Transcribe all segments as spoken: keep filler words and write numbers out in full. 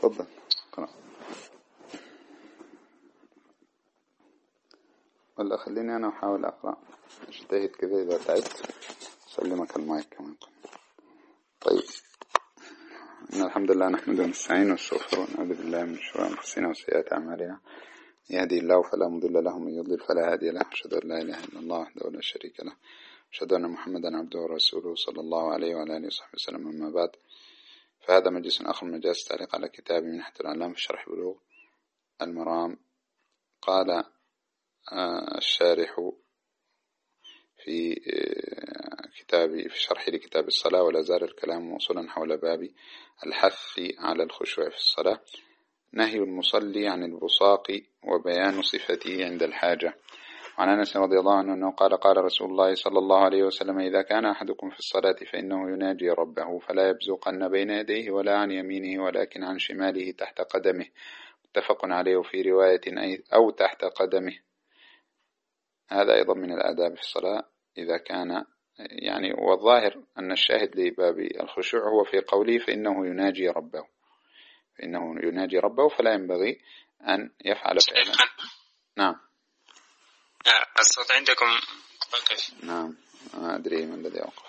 تفضل قرأ. ولا خليني أنا أحاول أقرأ، اجتهد كذا، إذا تعبت سلمك المايك كمان. طيب، إن الحمد لله نحمده ونستعينه ونستغفره ونعوذ بالله من شرور أنفسنا وسيئات أعمالنا، يهدي الله فلا مضل له ومن يضلل فلا هادي له، أشهد أن لا إله إلا الله وحده لا شريك له، أشهد أن محمدا عبده ورسوله صلى الله عليه وعلى آله وصحبه وسلم. أما بعد، فهذا مجلس آخر من مجالس التعليق على كتاب منحة الإعلام في شرح بلوغ المرام. قال الشارح في كتاب في شرح لكتاب الصلاة: ولا زال الكلام موصولا حول باب الحث على الخشوع في الصلاة، نهي المصلي عن البصاق وبيان صفته عند الحاجة. وعن أنس رضي الله عنه أنه قال: قال رسول الله صلى الله عليه وسلم: إذا كان أحدكم في الصلاة فإنه يناجي ربه فلا يبزقن بين يديه ولا عن يمينه ولكن عن شماله تحت قدمه، متفق عليه في رواية أو تحت قدمه. هذا أيضا من الآداب في الصلاة إذا كان يعني، والظاهر أن الشاهد لباب الخشوع هو في قوله فإنه يناجي ربه، فإنه يناجي ربه فلا ينبغي أن يفعل فعلا. نعم، الصوت عندكم وقف. نعم، ما أدري ما الذي أوقف.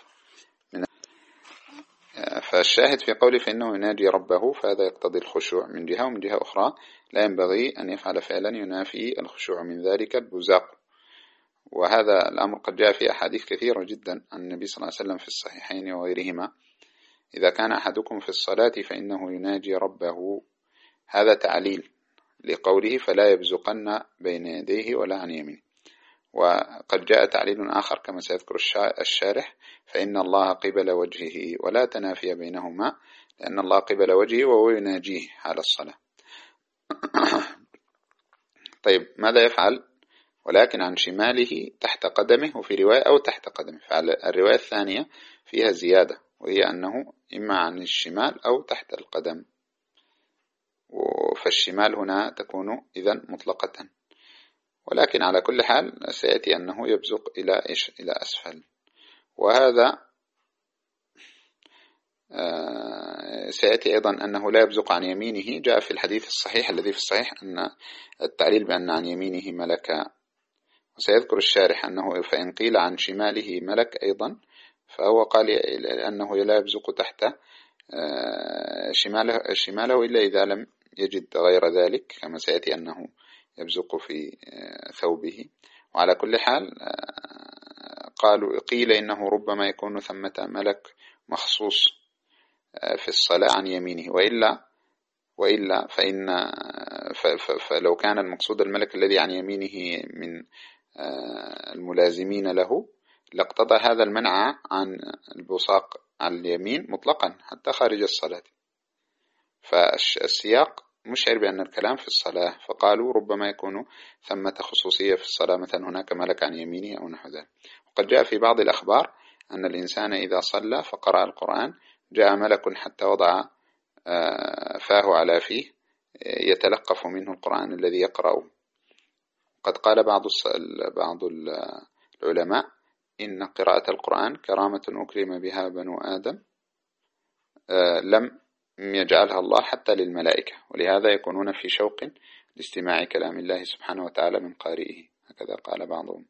فالشاهد في قوله فإنه يناجي ربه، فهذا يقتضي الخشوع من جهة، ومن جهة أخرى لا ينبغي أن يفعل فعلا ينافي الخشوع، من ذلك البزاق. وهذا الأمر قد جاء في أحاديث كثيرة جدا عن النبي صلى الله عليه وسلم في الصحيحين وغيرهما: إذا كان أحدكم في الصلاة فإنه يناجي ربه. هذا تعليل لقوله فلا يبزقن بين يديه ولا عن يمينه. وقد جاء تعليل آخر كما سيذكر الشارح: فإن الله قبل وجهه، ولا تنافي بينهما، لأن الله قبل وجهه وهو يناجيه حال الصلاة. طيب، ماذا يفعل؟ ولكن عن شماله تحت قدمه، وفي رواية أو تحت قدمه. فالرواية الثانية فيها زيادة، وهي أنه إما عن الشمال أو تحت القدم، فالشمال هنا تكون إذن مطلقة. ولكن على كل حال سيأتي أنه يبزق إلى إيش؟ إلى أسفل. وهذا سيأتي أيضا أنه لا يبزق عن يمينه. جاء في الحديث الصحيح الذي في الصحيح أن التعليل بأن عن يمينه ملكا. وسيذكر الشارح أنه فإن قيل عن شماله ملك أيضا، فهو قال أنه لا يبزق تحت شماله, شماله إلا إذا لم يجد غير ذلك، كما سيأتي أنه يبزق في ثوبه. وعلى كل حال قالوا قيل إنه ربما يكون ثمة ملك مخصوص في الصلاة عن يمينه، وإلا وإلا فإن فلو كان المقصود الملك الذي عن يمينه من الملازمين له، لاقتضى هذا المنع عن البصاق على اليمين مطلقا حتى خارج الصلاة. فالسياق مشعر بأن الكلام في الصلاة، فقالوا ربما يكون ثمة خصوصية في الصلاة، مثلا هناك ملك عن يمينه أو نحو ذلك. وقد جاء في بعض الأخبار أن الإنسان إذا صلى فقرأ القرآن جاء ملك حتى وضع فاه على فيه يتلقف منه القرآن الذي يقرأه. قد قال بعض بعض العلماء إن قراءة القرآن كرامة أكرم بها بنو آدم لم يجعلها الله حتى للملائكة، ولهذا يكونون في شوق لاستماع كلام الله سبحانه وتعالى من قارئه، هكذا قال بعضهم.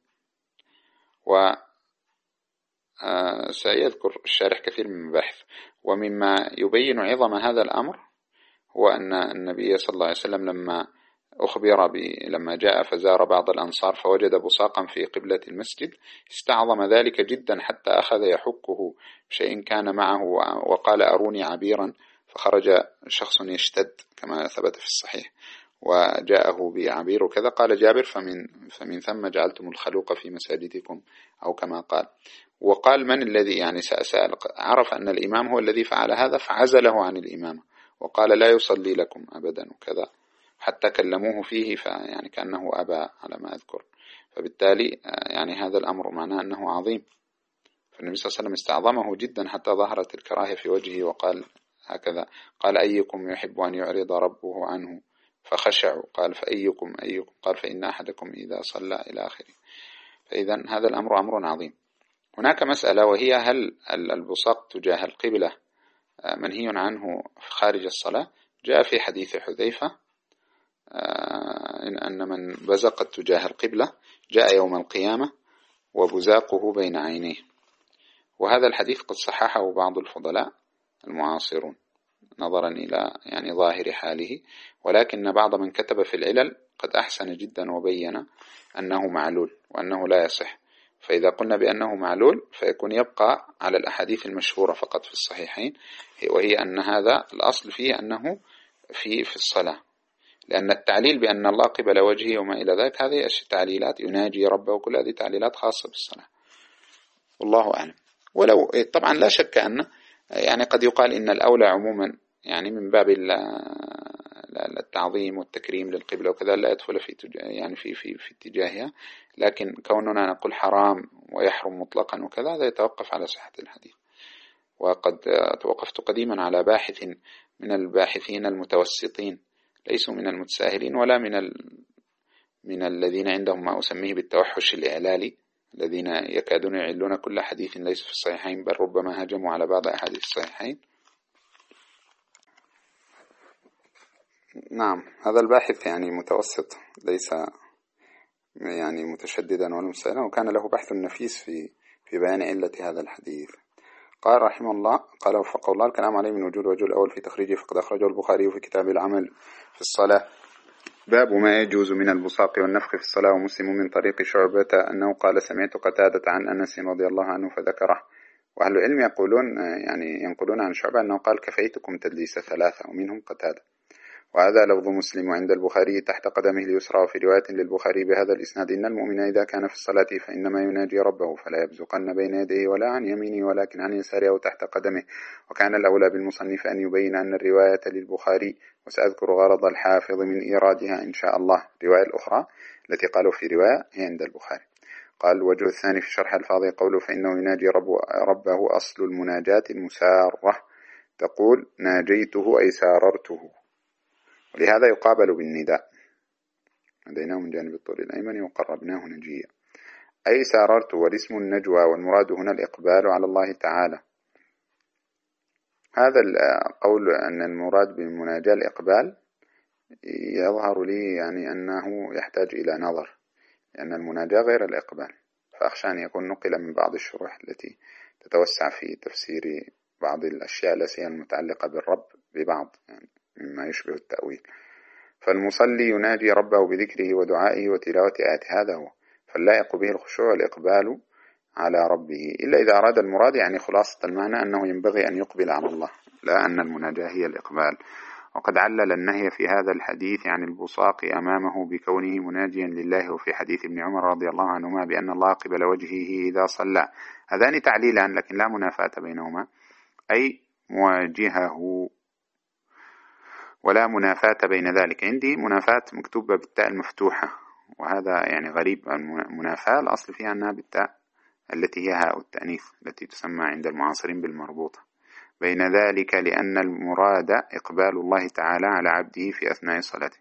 وسيذكر الشارح كثير من المباحث. ومما يبين عظم هذا الأمر هو أن النبي صلى الله عليه وسلم لما أخبر ب... لما جاء فزار بعض الأنصار فوجد بصاقا في قبلة المسجد، استعظم ذلك جدا حتى أخذ يحكه بشيء كان معه، وقال أروني عبيرا، فخرج شخص يشتد كما ثبت في الصحيح وجاءه بعبير وكذا. قال جابر: فمن, فمن ثم جعلتم الخلوق في مساجدكم، أو كما قال. وقال: من الذي يعني سأل، عرف أن الإمام هو الذي فعل هذا فعزله عن الإمامة، وقال لا يصلي لكم أبدا وكذا، حتى كلموه فيه فيعني كأنه أبى على ما أذكر. فبالتالي يعني هذا الأمر معناه أنه عظيم. فالنبي صلى الله عليه وسلم استعظمه جدا حتى ظهرت الكراهية في وجهه، وقال هكذا: قال أيكم يحب أن يعرض ربه عنه؟ فخشعوا. قال: فأيكم أيكم؟ قال: فإن أحدكم إذا صلى، إلى آخره. فإذا هذا الأمر أمر عظيم. هناك مسألة، وهي هل البصاق تجاه القبلة منهي عنه خارج الصلاة؟ جاء في حديث حذيفة إن أن من بزق تجاه القبلة جاء يوم القيامة وبزاقه بين عينيه، وهذا الحديث قد صححه بعض الفضلاء المعاصرون نظرا إلى يعني ظاهر حاله، ولكن بعض من كتب في العلل قد أحسن جدا وبين أنه معلول وأنه لا يصح. فإذا قلنا بأنه معلول فيكون يبقى على الأحاديث المشهورة فقط في الصحيحين، وهي أن هذا الأصل فيه أنه في في الصلاة، لأن التعليل بأن الله قبل وجهه وما إلى ذلك هذه تعليلات يناجي ربه، وكل هذه تعليلات خاصة بالصلاة، والله أعلم. ولو طبعا لا شك أن يعني قد يقال إن الأولى عموما يعني من باب التعظيم والتكريم للقبلة وكذا لا يدخل في يعني في في في اتجاهها، لكن كوننا نقول حرام ويحرم مطلقا وكذا هذا يتوقف على صحة الحديث. وقد توقفت قديما على باحث من الباحثين المتوسطين، ليسوا من المتساهلين ولا من ال... من الذين عندهم ما أسميه بالتوحش الإعلالي، الذين يكادون يعلون كل حديث ليس في الصحيحين، بل ربما هجموا على بعض أحاديث الصحيحين. نعم، هذا الباحث يعني متوسط، ليس يعني متشددا ولا مسائلا، وكان له بحث نفيس في في بيان علة هذا الحديث. قال رحمه الله، قال وفقه الله، الكلام عليه من وجود وجه الأول في تخريجه فقد أخرجه البخاري في كتاب العمل في الصلاة باب ما يجوز من البصاق والنفخ في الصلاة، ومسلم من طريق شعبة أنه قال سمعت قتادة عن أنس رضي الله عنه فذكره. وأهل العلم يقولون يعني ينقلون عن شعبة أنه قال كفيتكم تدليس ثلاثة، ومنهم قتادة. وهذا لفظ مسلم عند البخاري تحت قدمه اليسرى. وفي رواية للبخاري بهذا الإسناد إن المؤمن إذا كان في الصلاة فإنما يناجي ربه فلا يبزقن بين يديه ولا عن يمينه ولكن عن يساره أو تحت قدمه. وكان الأولى بالمصنف أن يبين أن الرواية للبخاري، وسأذكر غرض الحافظ من إيرادها إن شاء الله. الرواية الأخرى التي قالوا في رواية هي عند البخاري. قال الوجه الثاني في شرح الفاظ قوله فإنه يناجي رب ربه أصل المناجاة المسارة، تقول ناجيته أي ساررته، ولهذا يقابل بالنداء هديناه من جانب الطول الأيمن وقربناه نجيا، أي ساررته، والاسم النجوى، والمراد هنا الإقبال على الله تعالى. هذا القول أن المراد بالمناجاة الإقبال يظهر لي يعني أنه يحتاج إلى نظر، لأن المناجاة غير الإقبال، فأخشى أن يكون نقل من بعض الشروح التي تتوسع في تفسير بعض الأشياء التي المتعلقة بالرب ببعض يعني مما يشبه التأويل. فالمصلي يناجي ربه بذكره ودعائه وتلاوة آياته، هذا هو، فاللائق به الخشوع والإقبال على ربه، إلا إذا أراد المراد يعني خلاصة المعنى أنه ينبغي أن يقبل على الله، لا أن المناجاة هي الإقبال. وقد علل النهي في هذا الحديث عن البصاق أمامه بكونه مناجيا لله، وفي حديث ابن عمر رضي الله عنهما بأن الله قبل وجهه إذا صلى. هذان تعليلان لكن لا منافاة بينهما، أي مواجهه، ولا منافاة بين ذلك. عندي منافاة مكتوبة بالتاء المفتوحة، وهذا يعني غريب. المنافاة الأصل فيها أنها بالتاء التي هي هاء التأنيث التي تسمى عند المعاصرين بالمربوطة. بين ذلك لأن المراد إقبال الله تعالى على عبده في أثناء صلاته.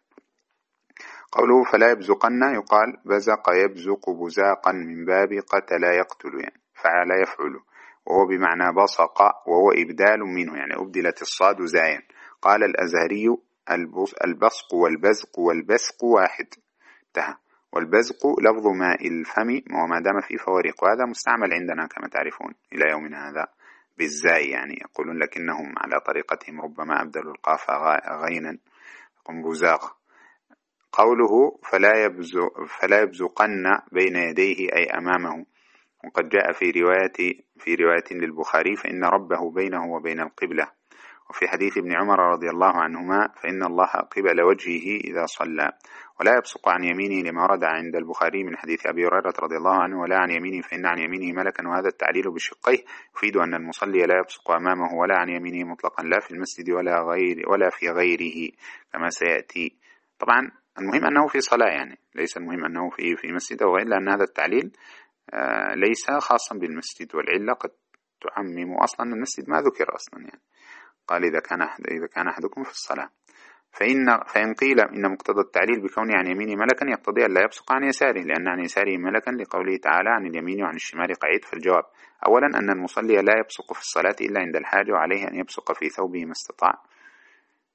قوله فلا يبزقن، يقال بزق يبزق بزاقا من باب قتل يقتل، يعني فعل يفعل، وهو بمعنى بصق، وهو إبدال منه يعني أبدلت الصاد زايا. قال الأزهري البصق والبزق والبسق واحد انتهى، والبزق لفظ ماء الفم وما دام فيه فورق، وهذا مستعمل عندنا كما تعرفون إلى يومنا هذا بالزاي، يعني يقولون لكنهم على طريقتهم ربما أبدلوا القاف غينا يقوم بزاق. قوله فلا يبزق فلا يبزقن بين يديه أي أمامه، وقد جاء في رواية في رواية للبخاري فإن ربه بينه وبين القبلة. وفي حديث ابن عمر رضي الله عنهما فإن الله قبل وجهه إذا صلى. ولا يبصق عن يمينه لما ورد عند البخاري من حديث أبي هريرة رضي الله عنه ولا عن يمينه فإن عن يمينه ملكا. وهذا التعليل بشقيه يفيد أن المصلي لا يبصق أمامه ولا عن يمينه مطلقا، لا في المسجد ولا غير ولا في غيره كما سيأتي. طبعا المهم أنه في صلاة، يعني ليس المهم أنه في في مسجد أو غير، لأن هذا التعليل آه ليس خاصا بالمسجد، والعلة قد تعمم أصلا المسجد ما ذكر أصلا، يعني قال إذا كان أحد إذا كان أحدكم في الصلاة. فإن فإن قيل إن مقتضى التعليل بكونه عن يمينه ملكا يقتضي أن لا يبصق عن يساره، لأن عن يساره ملكا لقوله تعالى عن اليمين وعن الشمال قعيد. فالجواب أولا أن المصلي لا يبصق في الصلاة إلا عند الحاجة، وعليه أن يبصق في ثوبه ما استطاع.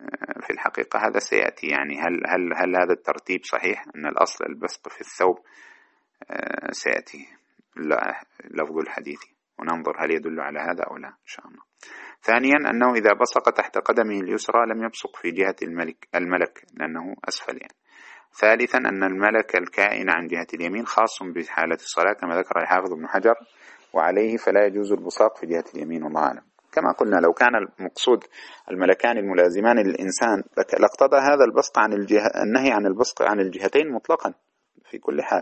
في الحقيقة هذا سيأتي، يعني هل, هل, هل هذا الترتيب صحيح أن الأصل البسط في الثوب؟ سيأتي لفظ الحديث وننظر هل يدل على هذا أو لا إن شاء الله. ثانيا أنه إذا بصق تحت قدمه اليسرى لم يبصق في جهة الملك, الملك لأنه أسفل يعني. ثالثا أن الملك الكائن عن جهة اليمين خاص بحالة الصلاة كما ذكر الحافظ ابن حجر، وعليه فلا يجوز البصاق في جهة اليمين والله أعلم. كما قلنا لو كان المقصود الملكان الملازمان للإنسان لاقتضى هذا البسط عن الجهة، النهي عن البصق عن الجهتين مطلقا في كل حال.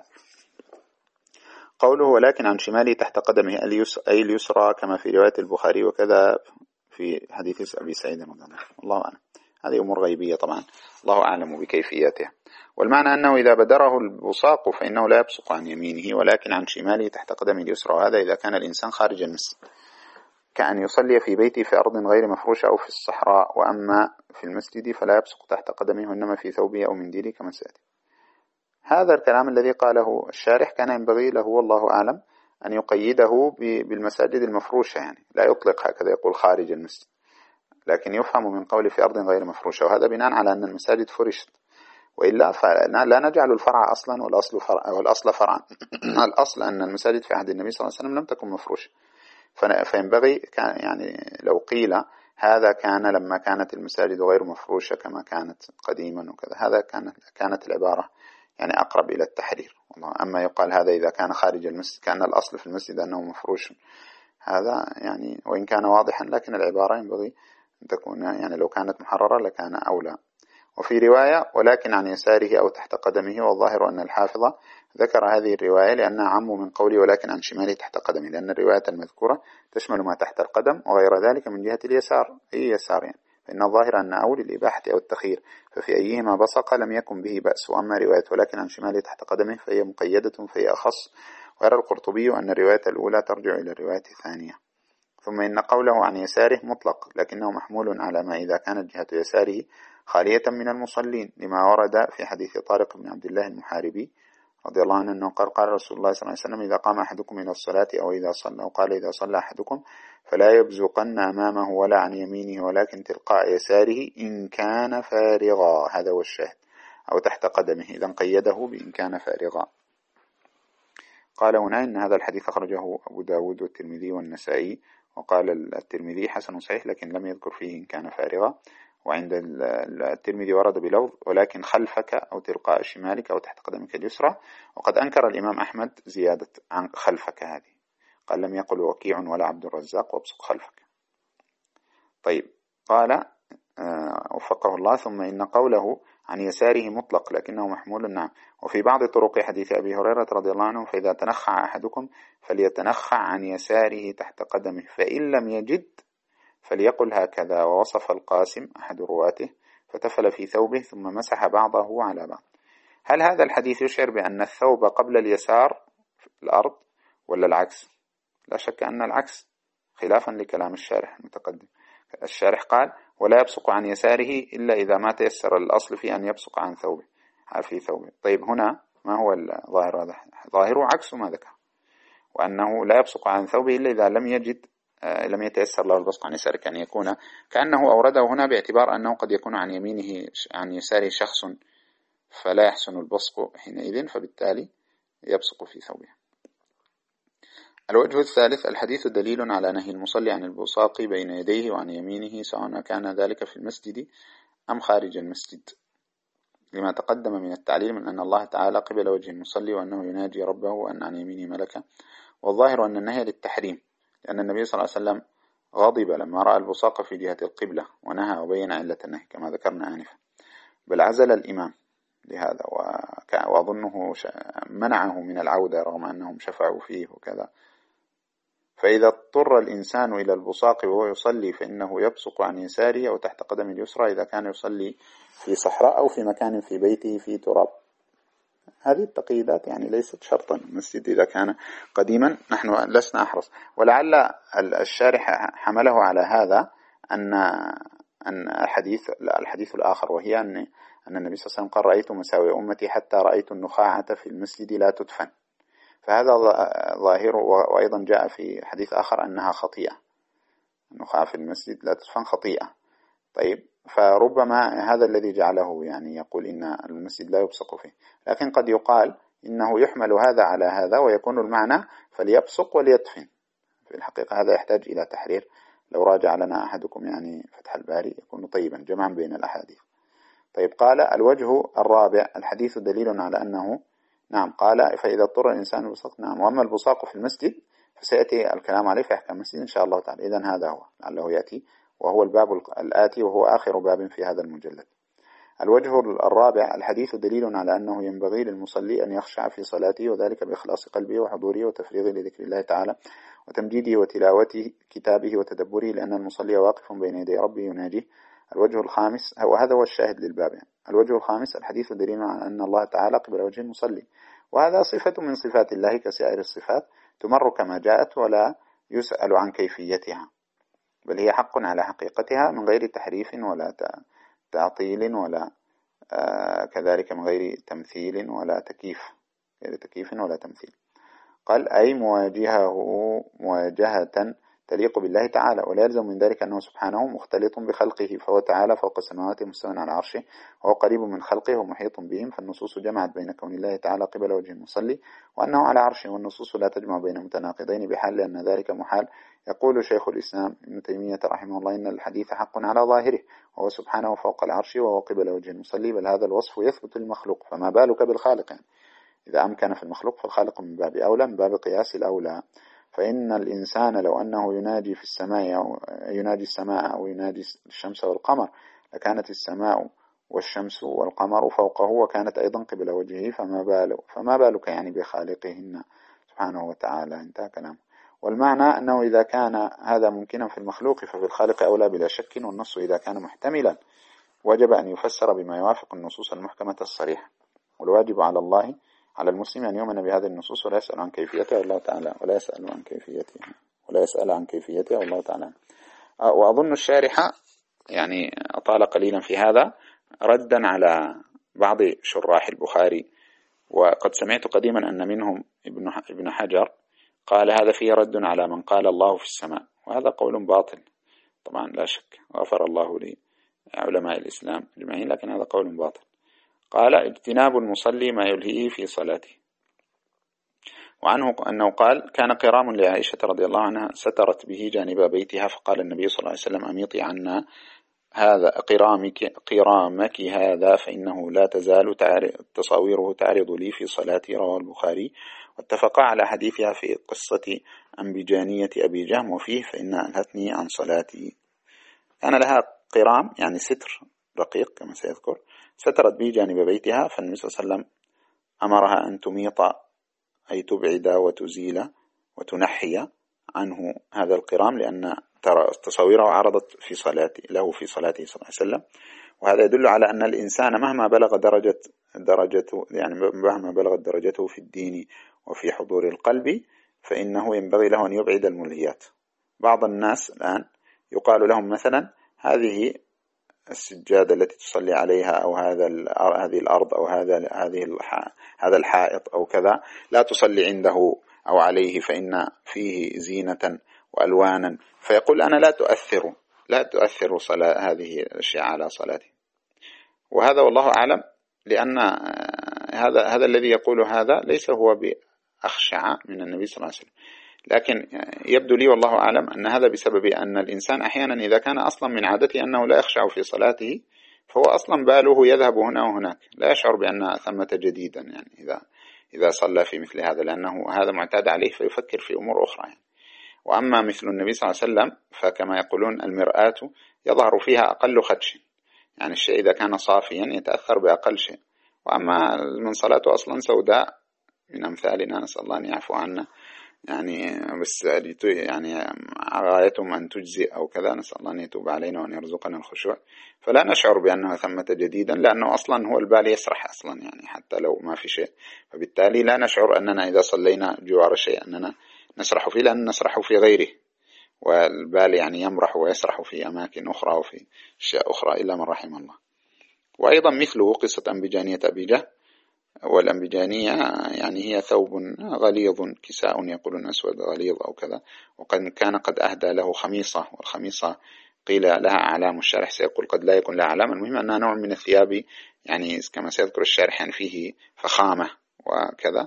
قوله ولكن عن شماله تحت قدمه أي اليسرى كما في رواية البخاري وكذا في حديث أبي سعيد رضي الله عنه، الله أعلم. هذه أمور غيبية طبعا، الله أعلم بكيفياتها. والمعنى أنه إذا بدره البصاق فإنه لا يبصق عن يمينه ولكن عن شماله تحت قدمه اليسرى، وهذا إذا كان الإنسان خارج المسجد كأن يصلي في بيته في أرض غير مفروشة أو في الصحراء، وأما في المسجد فلا يبصق تحت قدمه إنما في ثوبه أو منديله كما سيأتي. هذا الكلام الذي قاله الشارح كان ينبغي له والله أعلم أن يقيده بالمساجد المفروشة، يعني لا يطلق هكذا يقول خارج المسجد، لكن يفهم من قول في أرض غير مفروشة، وهذا بناء على أن المساجد فرشت، وإلا لا نجعل الفرع أصلا والأصل فرع والأصل فرعا. الأصل أن المساجد في عهد النبي صلى الله عليه وسلم لم تكن مفروشة، فينبغي كان يعني لو قيل هذا كان لما كانت المساجد غير مفروشة كما كانت قديما وكذا، هذا كانت كانت العبارة يعني أقرب إلى التحرير. أما يقال هذا إذا كان خارج المسجد كان الأصل في المسجد أنه مفروش، هذا يعني وإن كان واضحا لكن العبارة ينبغي أن تكون يعني لو كانت محررة لكان أولى. وفي رواية ولكن عن يساره أو تحت قدمه، والظاهر أن الحافظة ذكر هذه الرواية لأنها عم من قوله ولكن عن شماله تحت قدمه، لأن الرواية المذكورة تشمل ما تحت القدم وغير ذلك من جهة اليسار، أي يسار يعني، فإن الظاهر أن أول الإباحة أو التخيير، ففي أيهما بصق لم يكن به بأس. وأما رواية ولكن عن شماله تحت قدمه فهي مقيدة فهي أخص، ويرى القرطبي أن الرواية الأولى ترجع إلى الرواية الثانية. ثم إن قوله عن يساره مطلق لكنه محمول على ما إذا كانت جهة يساره خالية من المصلين، لما ورد في حديث طارق بن عبد الله المحاربي رضي الله عنه أنه قال قال رسول الله صلى الله عليه وسلم إذا قام أحدكم إلى الصلاة أو إذا صلى، وقال إذا صلى أحدكم فلا يبزقن أمامه ولا عن يمينه ولكن تلقاء يساره إن كان فارغا، هذا هو الشاهد، أو تحت قدمه، إذا قيده بإن كان فارغا. قال هنا إن هذا الحديث أخرجه أبو داود والترمذي والنسائي، وقال الترمذي حسن صحيح لكن لم يذكر فيه إن كان فارغا، وعند الترمذي ورد بلفظ ولكن خلفك أو تلقاء شمالك أو تحت قدمك اليسرى، وقد أنكر الإمام أحمد زيادة عن خلفك هذه، قال لم يقل وكيع ولا عبد الرزاق وابصق خلفك. طيب قال وفقه الله ثم إن قوله عن يساره مطلق لكنه محمول نعم. وفي بعض طرق حديث أبي هريرة رضي الله عنه فإذا تنخع أحدكم فليتنخع عن يساره تحت قدمه فإن لم يجد فليقل هكذا. ووصف القاسم أحد رواته فتفل في ثوبه ثم مسح بعضه على بعض. هل هذا الحديث يشعر بأن الثوب قبل اليسار في الأرض ولا العكس؟ لا شك أن العكس خلافا لكلام الشارح المتقدم. الشارح قال ولا يبصق عن يساره إلا إذا ما تيسر الأصل في أن يبصق عن ثوبه في ثوبه. طيب هنا ما هو الظاهر؟ هذا ظاهره عكس ما ذكر، وأنه لا يبصق عن ثوبه إلا إذا لم يجد لم يتيسر له البصق عن يساره، كان يكون كأنه أورده هنا باعتبار أنه قد يكون عن يمينه عن يساره شخص فلا يحسن البصق حينئذ، فبالتالي يبصق في ثوبه. الوجه الثالث الحديث دليل على نهي المصلي عن البصاق بين يديه وعن يمينه سواء كان ذلك في المسجد أم خارج المسجد، لما تقدم من التعليل من أن الله تعالى قبل وجه المصلي وأنه يناجي ربه وأن عن يمينه ملكا. والظاهر أن النهي للتحريم، لأن النبي صلى الله عليه وسلم غضب لما رأى البصاق في جهة القبلة ونهى وبين علة النهي كما ذكرنا آنفا، بل عزل الإمام لهذا، وأظنه منعه من العودة رغم أنهم شفعوا فيه وكذا. فإذا اضطر الإنسان إلى البصاق وهو يصلي فإنه يبصق عن يساره أو تحت قدم اليسرى إذا كان يصلي في صحراء أو في مكان في بيته في تراب. هذه التقييدات يعني ليست شرطا. المسجد إذا كان قديما نحن لسنا أحرص، ولعل الشارح حمله على هذا أن أن الحديث الحديث الآخر، وهي أن أن النبي صلى الله عليه وسلم قال رأيت مساوي أمتي حتى رأيت النخاعة في المسجد لا تدفن، فهذا ظاهر. وأيضا جاء في حديث آخر أنها خطيئة، النخاعة في المسجد لا تدفن خطيئة. طيب فربما هذا الذي جعله يعني يقول إن المسجد لا يبصق فيه. لكن قد يقال إنه يحمل هذا على هذا ويكون المعنى فليبصق وليدفن. في الحقيقة هذا يحتاج إلى تحرير، لو راجع لنا أحدكم يعني فتح الباري يكون طيبا جمعا بين الأحاديث. طيب، قال الوجه الرابع الحديث دليل على أنه نعم. قال فإذا اضطر الإنسان البصاق نعم. وأما البصاق في المسجد فسيأتي الكلام عليه في أحكام المسجد إن شاء الله تعالى. إذن هذا هو لعله يأتي، وهو الباب الآتي وهو آخر باب في هذا المجلد. الوجه الرابع الحديث دليل على أنه ينبغي للمصلي أن يخشع في صلاته، وذلك بإخلاص قلبه وحضوره وتفريغه لذكر الله تعالى وتمجيده وتلاوته كتابه وتدبره، لأن المصلي واقف بين يدي ربه يناجيه. الوجه الخامس، وهذا هو الشاهد للباب يعني. الوجه الخامس الحديث دليل على أن الله تعالى قبل وجه المصلي، وهذا صفة من صفات الله كسائر الصفات، تمر كما جاءت ولا يسأل عن كيفيتها، بل هي حق على حقيقتها من غير تحريف ولا تعطيل ولا آه كذلك من غير تمثيل ولا تكييف، غير تكييف ولا تمثيل. قال أي مواجهه مواجهة تليق بالله تعالى، ولا يلزم من ذلك أنه سبحانه مختلط بخلقه، فهو تعالى فوق السماوات مستوى على عرشه، وهو قريب من خلقه ومحيط بهم. فالنصوص جمعت بين كون الله تعالى قبل وجه المصلي وأنه على عرشه، والنصوص لا تجمع بين متناقضين بحال، لأن ذلك محال. يقول شيخ الإسلام ابن تيمية رحمه الله إن الحديث حق على ظاهره، وهو سبحانه فوق العرش وهو قبل وجه المصلي، بل هذا الوصف يثبت للمخلوق، فما بالك بالخالق يعني. إذا أمكن في المخلوق فالخالق من باب أولى، من باب قياس الأولى. فإن الإنسان لو أنه يناجي في السماء أو يناجي السماء أو يناجي الشمس والقمر لكانت السماء والشمس والقمر فوقه وكانت أيضا قبل وجهه، فما بالك فما بالك يعني بخالقهن سبحانه وتعالى. انتهى كلامه. والمعنى أنه إذا كان هذا ممكنا في المخلوق ففي الخالق أولى بلا شك، والنص إذا كان محتملا وجب أن يفسر بما يوافق النصوص المحكمة الصريحة، والواجب على الله على المسلم أن يؤمن بهذه النصوص ولا يسأل عن كيفيتها والله تعالى ولا يسأل عن كيفيتها ولا يسأل عن كيفيتها والله تعالى. وأظن الشارح يعني أطال قليلا في هذا ردا على بعض شراح البخاري، وقد سمعت قديما أن منهم ابن حجر قال هذا فيه رد على من قال الله في السماء، وهذا قول باطل طبعا لا شك، غفر الله لعلماء الإسلام أجمعين، لكن هذا قول باطل. قال اجتناب المصلي ما يلهيه في صلاته. وعنه أنه قال كان قرام لعائشة رضي الله عنها سترت به جانب بيتها، فقال النبي صلى الله عليه وسلم أميطي عنا هذا قرامك, قرامك هذا فإنه لا تزال تصاويره تعرض لي في صلاتي. رواه البخاري. واتفقا على حديثها في قصة أنبجانية أبي جهم وفيه فإن أنهتني عن صلاتي. كان لها قرام يعني ستر رقيق كما سيذكر، سترت به جانب بيتها، فالنبي صلى الله عليه وسلم أمرها أن تميط أي تبعد وتزيل وتنحي عنه هذا القرام، لأن ترى تصويره عرضت في صلاته له في صلاته صلى الله عليه وسلم. وهذا يدل على أن الإنسان مهما بلغ درجة درجته يعني مهما بلغت درجته في الدين وفي حضور القلب فإنه ينبغي له أن يبعد الملهيات. بعض الناس الآن يقال لهم مثلا هذه السجادة التي تصلي عليها أو هذا هذه الأرض أو هذا هذه هذا الحائط أو كذا لا تصلي عنده أو عليه فإن فيه زينة وألوانا، فيقول أنا لا تؤثر لا تؤثر صلاة هذه الأشياء على صلاتي. وهذا والله أعلم، لأن هذا هذا الذي يقول هذا ليس هو بأخشع من النبي صلى الله عليه وسلم، لكن يبدو لي والله أعلم أن هذا بسبب أن الإنسان أحيانا إذا كان أصلا من عادته أنه لا يخشع في صلاته فهو أصلا باله يذهب هنا وهناك، لا يشعر بأن ثمة جديدا يعني إذا إذا صلى في مثل هذا، لأنه هذا معتاد عليه فيفكر في أمور أخرى يعني. وأما مثل النبي صلى الله عليه وسلم فكما يقولون المرآة يظهر فيها أقل خدش، يعني الشيء إذا كان صافيا يتأثر بأقل شيء. وأما من صلاته أصلا سوداء من أمثالنا نسأل الله أن يعفو عنا يعني، بس يعني غايتهم أن تجزئ أو كذا، نسأل الله أن يتوب علينا وأن يرزقنا الخشوع، فلا نشعر بأنه ثمة جديدا، لأنه أصلا هو البال يسرح أصلا يعني حتى لو ما في شيء، فبالتالي لا نشعر أننا إذا صلينا جوار شيء أننا نسرح فيه، لأن نسرح في غيره، والبال يعني يمرح ويسرح في أماكن أخرى وفي أشياء أخرى إلا من رحم الله. وأيضا مثله قصة أنبجانية أبي جهم، والأنبجانية يعني هي ثوب غليظ كساء يقولون أسود غليظ أو كذا، وقد كان قد أهدى له خميصة، والخميصة قيل لها أعلام، الشارح سيقول قد لا يكون لها أعلام، المهم أنها نوع من الثياب يعني كما سيذكر الشارح يعني فيه فخامة وكذا.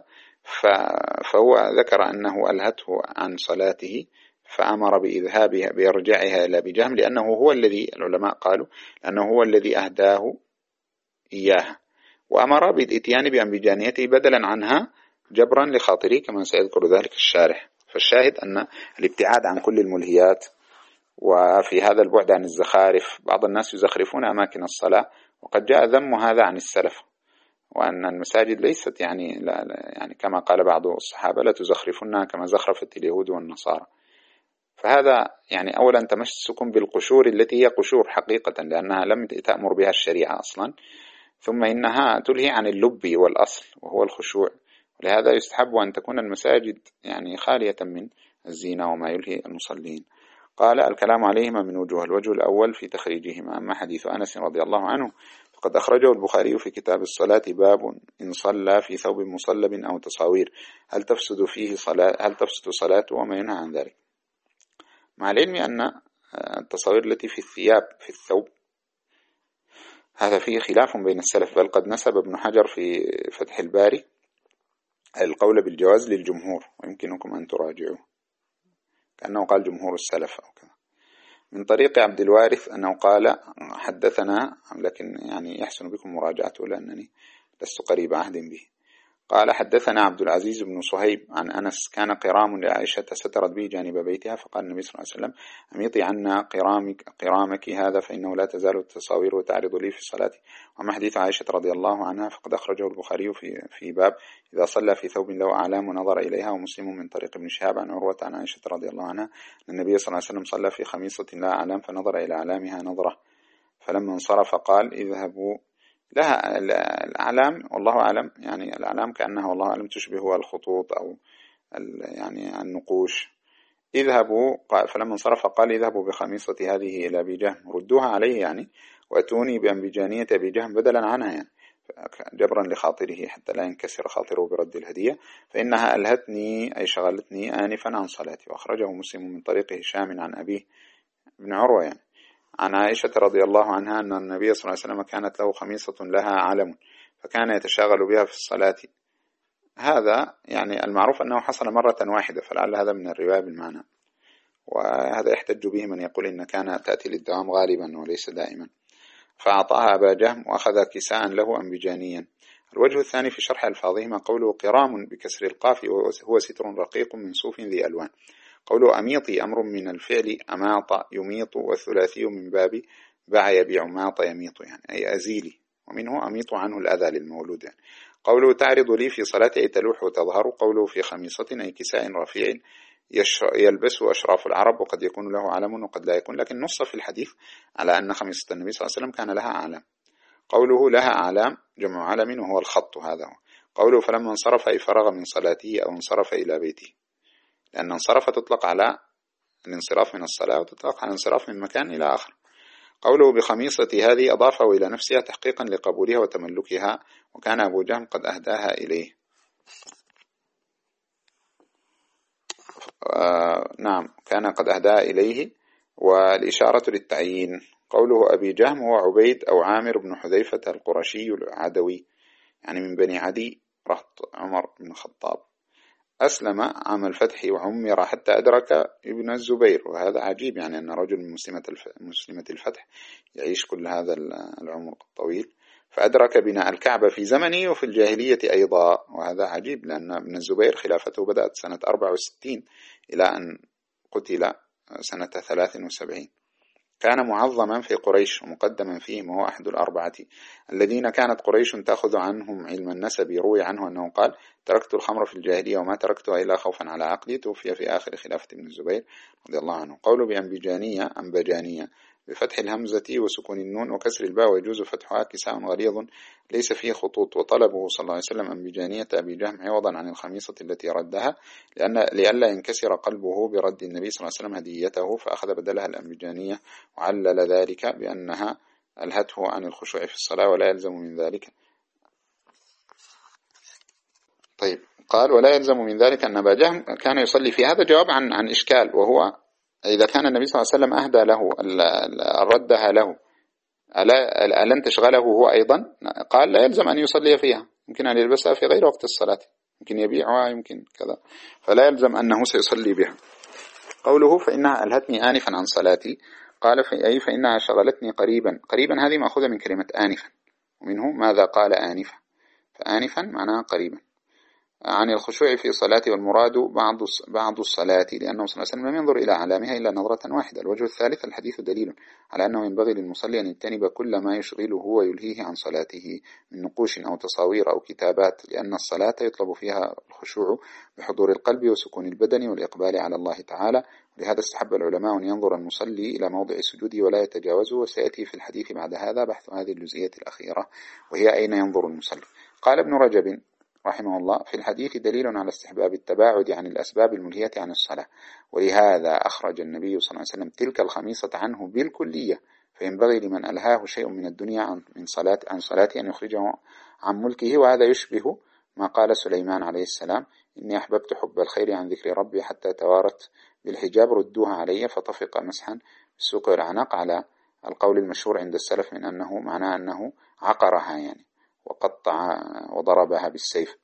فهو ذكر أنه ألهته عن صلاته فأمر بإذهابها بإرجاعها إلى أبي جهم، لأنه هو الذي العلماء قالوا لأنه هو الذي أهداه إياها، وأمر بالإتيان بأنبجانيته بدلا عنها جبرا لخاطره كما سيذكر ذلك الشارح. فالشاهد أن الابتعاد عن كل الملهيات، وفي هذا البعد عن الزخارف، بعض الناس يزخرفون أماكن الصلاة، وقد جاء ذم هذا عن السلف، وأن المساجد ليست يعني لا لا يعني كما قال بعض الصحابة لا تزخرفنها كما زخرفت اليهود والنصارى. فهذا يعني أولا تمسكم بالقشور التي هي قشور حقيقة، لأنها لم تأمر بها الشريعة أصلا، ثم إنها تلهي عن اللب والأصل وهو الخشوع، ولهذا يستحب أن تكون المساجد يعني خالية من الزينة وما يلهي المصلين. قال الكلام عليهما من وجوه، الوجه الأول في تخريجهما. أما حديث أنس رضي الله عنه فقد أخرجه البخاري في كتاب الصلاة باب إن صلى في ثوب مصلب أو تصاوير هل تفسد فيه صلاة هل تفسد صلاته وما ينهى عن ذلك، مع العلم أن التصاوير التي في الثياب في الثوب هذا فيه خلاف بين السلف، بل قد نسب ابن حجر في فتح الباري القول بالجواز للجمهور، ويمكنكم أن تراجعوه كأنه قال جمهور السلف أو كذا. من طريق عبد الوارث أنه قال حدثنا، لكن يعني يحسن بكم مراجعته لأنني لست قريب عهد به. قال حدثنا عبد العزيز بن صهيب عن أنس كان قرام لعائشة سترت به جانب بيتها، فقال النبي صلى الله عليه وسلم أميطي عنا قرامك, قرامك هذا فإنه لا تزال التصاوير تعرض لي في الصلاة. وما حديث عائشة رضي الله عنها فقد أخرجه البخاري في, في باب إذا صلى في ثوب له أعلام ونظر إليها، ومسلم من طريق ابن شهاب عن عروة عن عائشة رضي الله عنها أن النبي صلى الله عليه وسلم صلى في خميصة لها أعلام فنظر إلى أعلامها نظرة، فلما انصرف قال اذهبوا لها الأعلام والله أعلم، يعني الأعلام كأنها والله أعلم تشبه الخطوط أو يعني النقوش. اذهبوا فلما انصرف قال اذهبوا بخميصة هذه إلى أبي جهم ردوها عليه يعني، وأتوني بأنبجانية أبي جهم بدلا عنها يعني جبرا لخاطره حتى لا ينكسر خاطره برد الهدية، فإنها ألهتني أي شغلتني آنفا عن صلاتي. وأخرجه مسلم من طريق هشام عن أبيه ابن عروة يعني عن عائشة رضي الله عنها أن النبي صلى الله عليه وسلم كانت له خميصة لها علم فكان يتشاغل بها في الصلاة. هذا يعني المعروف أنه حصل مرة واحدة، فلعل هذا من الرواية بالمعنى، وهذا يحتج به من يقول إن كان تأتي للدوام غالبا وليس دائما. فأعطاها أبا جهم وأخذ كساء له أنبجانيا. الوجه الثاني في شرح ألفاظهما قوله قرام بكسر القاف وهو ستر رقيق من صوف ذي ألوان. قوله أميطي أمر من الفعل أماط يميط، والثلاثي من باب باع يبيع ماط يميط يعني أي أزيلي، ومنه أميط عنه الأذى للمولود يعني. قوله تعرض لي في صلاتي أي تلوح وتظهر. قوله في خميصة أي كساء رفيع يلبسه أشراف العرب وقد يكون له علم وقد لا يكون، لكن نص في الحديث على أن خميصة النبي صلى الله عليه وسلم كان لها أعلام. قوله لها أعلام جمع علم وهو الخط، هذا هو. قوله فلما انصرف أي فرغ من صلاته أو انصرف إلى بيته، لأن انصرف تطلق على الانصراف من الصلاة وتطلق على الانصراف من مكان إلى آخر. قوله بخميصة هذه أضافه إلى نفسها تحقيقا لقبولها وتملكها، وكان أبو جهم قد أهداها إليه. آه نعم كان قد أهداها إليه، والإشارة للتعيين. قوله أبي جهم هو عبيد أو عامر بن حذيفة القرشي العدوي يعني من بني عدي رهط عمر بن الخطاب، أسلم عام الفتح وعمر حتى أدرك ابن الزبير، وهذا عجيب يعني أن رجل من مسلمة الفتح يعيش كل هذا العمر الطويل، فأدرك بناء الكعبة في زمنه وفي الجاهلية أيضا، وهذا عجيب لأن ابن الزبير خلافته بدأت سنة أربعة وستين إلى أن قتل سنة ثلاث وسبعين. كان معظما في قريش ومقدما فيهم، وهو أحد الأربعة الذين كانت قريش تأخذ عنهم علم النسب. يروي عنه أنه قال تركت الخمر في الجاهلية وما تركتها إلا خوفا على عقلي. توفي في آخر خلافة ابن الزبير رضي الله عنه. قوله بأنبجانية أنبجانية بفتح الهمزة وسكون النون وكسر الباء، ويجوز فتحها كساء غليظ ليس فيه خطوط. وطلبه صلى الله عليه وسلم أنبجانية أبي جهم عوضا عن الخميصة التي ردها لأن لئلا ينكسر قلبه برد النبي صلى الله عليه وسلم هديته، فأخذ بدلها الأنبجانية، وعلل ذلك بأنها ألهته عن الخشوع في الصلاة ولا يلزم من ذلك. طيب قال ولا يلزم من ذلك أن أبا جهم كان يصلي في هذا جواب عن عن إشكال، وهو إذا كان النبي صلى الله عليه وسلم أهدى له ردها له ألا ألن تشغله هو أيضا؟ قال لا يلزم أن يصلي فيها، يمكن أن يلبسها في غير وقت الصلاة، يمكن يبيعها، يمكن كذا، فلا يلزم أنه سيصلي بها. قوله فإنها ألهتني آنفا عن صلاتي، قال في أي فإنها شغلتني قريبا. قريبا هذه مأخوذة من كلمة آنفا، ومنه ماذا قال آنفا، فآنفا معناها قريبا، عن الخشوع في صلاة، والمراد بعض بعض الصلاة، لأنه صلى الله عليه وسلم لم ينظر إلى أعلامها إلا نظرة واحدة. الوجه الثالث الحديث دليل على أنه ينبغي للمصلي أن يجتنب كل ما يشغله ويلهيه عن صلاته من نقوش أو تصاوير أو كتابات، لأن الصلاة يطلب فيها الخشوع بحضور القلب وسكون البدن والإقبال على الله تعالى. لهذا استحب العلماء أن ينظر المصلي إلى موضع سجوده ولا يتجاوزه، وسيأتي في الحديث بعد هذا بحث هذه الجزئية الأخيرة، وهي أين ينظر المصلي. قال ابن رجب رحمه الله في الحديث دليل على استحباب التباعد عن الأسباب الملهية عن الصلاة، ولهذا أخرج النبي صلى الله عليه وسلم تلك الخميصة عنه بالكلية، فينبغي لمن ألهاه شيء من الدنيا عن من صلاة عن صلاته أن يخرجه عن ملكه. وهذا يشبه ما قال سليمان عليه السلام: إني أحببت حب الخير عن ذكر ربي حتى توارت بالحجاب ردوها علي، فطفق مسحا بالسوق والعنق، على القول المشهور عند السلف من أنه معناه أنه عقرها يعني وقطع وضربها بالسيف.